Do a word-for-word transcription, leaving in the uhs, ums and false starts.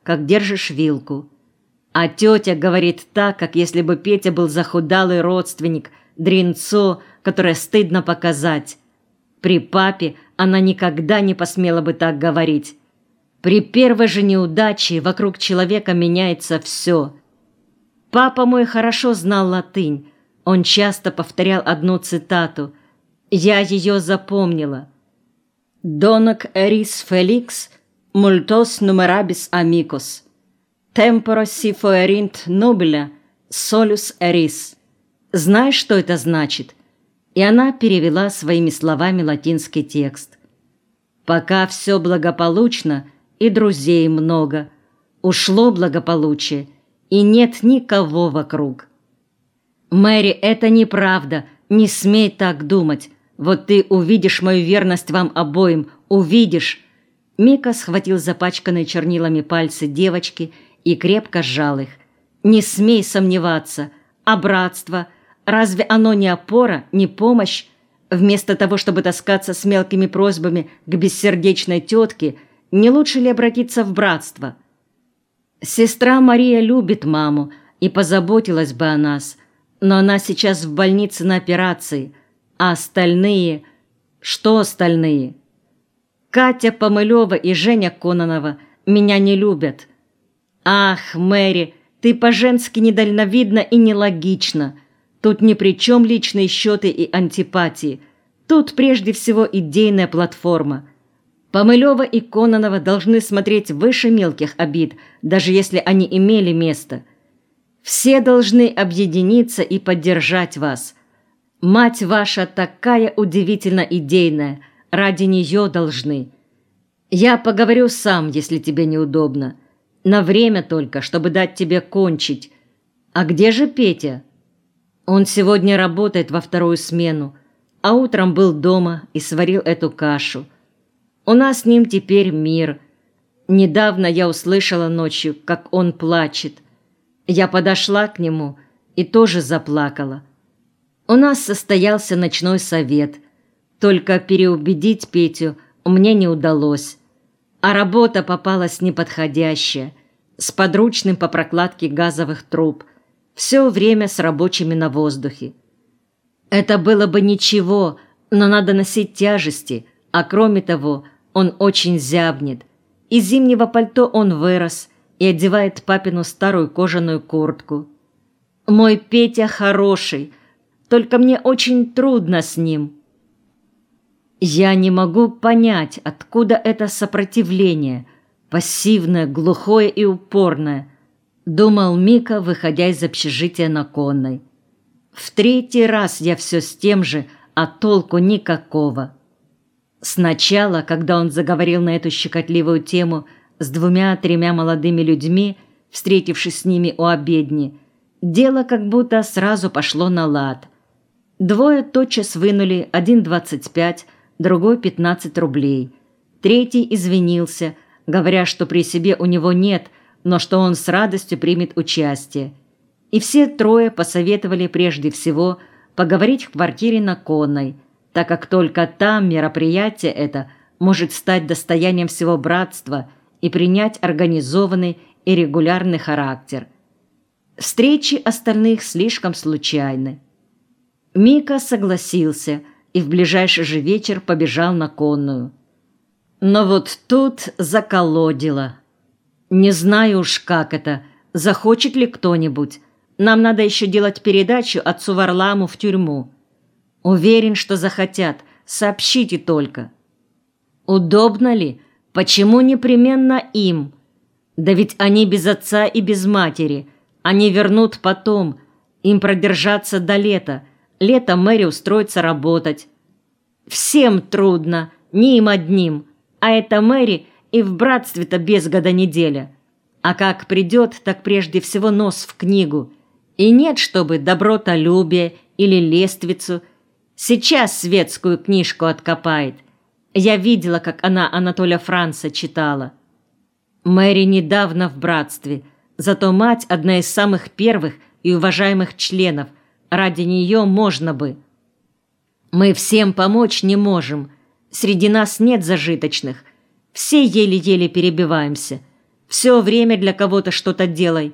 как держишь вилку. А тетя говорит так, как если бы Петя был захудалый родственник, дрянцо, которое стыдно показать. При папе она никогда не посмела бы так говорить. При первой же неудаче вокруг человека меняется все. Папа мой хорошо знал латынь. Он часто повторял одну цитату. Я ее запомнила. «Donec eris felix, multos numerabis amicos. Tempora si foerint nobile, solus eris». Знаешь, что это значит? И она перевела своими словами латинский текст. «Пока все благополучно, и друзей много. Ушло благополучие, и нет никого вокруг». «Мэри, это неправда. Не смей так думать. Вот ты увидишь мою верность вам обоим. Увидишь». Мика схватил запачканные чернилами пальцы девочки и крепко сжал их. «Не смей сомневаться. А братство? Разве оно не опора, не помощь? Вместо того, чтобы таскаться с мелкими просьбами к бессердечной тетке, не лучше ли обратиться в братство? Сестра Мария любит маму и позаботилась бы о нас, но она сейчас в больнице на операции, а остальные... Что остальные? Катя Помылева и Женя Кононова меня не любят. Ах, Мэри, ты по-женски недальновидна и нелогична. Тут ни при чем личные счеты и антипатии. Тут прежде всего идейная платформа. Помылева и Кононова должны смотреть выше мелких обид, даже если они имели место. Все должны объединиться и поддержать вас. Мать ваша такая удивительно идейная, ради нее должны. Я поговорю сам, если тебе неудобно. На время только, чтобы дать тебе кончить. А где же Петя? Он сегодня работает во вторую смену, а утром был дома и сварил эту кашу. У нас с ним теперь мир. Недавно я услышала ночью, как он плачет. Я подошла к нему и тоже заплакала. У нас состоялся ночной совет. Только переубедить Петю мне не удалось. А работа попалась неподходящая, с подручным по прокладке газовых труб, все время с рабочими на воздухе. Это было бы ничего, но надо носить тяжести, а кроме того, он очень зябнет. Из зимнего пальто он вырос и одевает папину старую кожаную куртку. Мой Петя хороший, только мне очень трудно с ним. Я не могу понять, откуда это сопротивление, пассивное, глухое и упорное, думал Мика, выходя из общежития на Конной. В третий раз я все с тем же, а толку никакого. Сначала, когда он заговорил на эту щекотливую тему с двумя-тремя молодыми людьми, встретившись с ними у обедни, дело как будто сразу пошло на лад. Двое тотчас вынули один двадцать пять, другой пятнадцать рублей. Третий извинился, говоря, что при себе у него нет, но что он с радостью примет участие. И все трое посоветовали прежде всего поговорить в квартире на Конной, так как только там мероприятие это может стать достоянием всего братства и принять организованный и регулярный характер. Встречи остальных слишком случайны. Мика согласился и в ближайший же вечер побежал на Конную. Но вот тут заколодило. Не знаю уж, как это, захочет ли кто-нибудь. Нам надо еще делать передачу отцу Варламу в тюрьму. Уверен, что захотят, сообщите только. Удобно ли? Почему непременно им? Да ведь они без отца и без матери. Они вернут потом. Им продержаться до лета. Летом Мэри устроится работать. Всем трудно, не им одним. А это Мэри и в братстве-то без года неделя. А как придет, так прежде всего нос в книгу. И нет, чтобы добротолюбие или лествицу. Сейчас светскую книжку откопает. Я видела, как она Анатолия Франца читала. Мэри недавно в братстве, зато мать одна из самых первых и уважаемых членов. Ради нее можно бы. Мы всем помочь не можем. Среди нас нет зажиточных. Все еле-еле перебиваемся. Все время для кого-то что-то делай.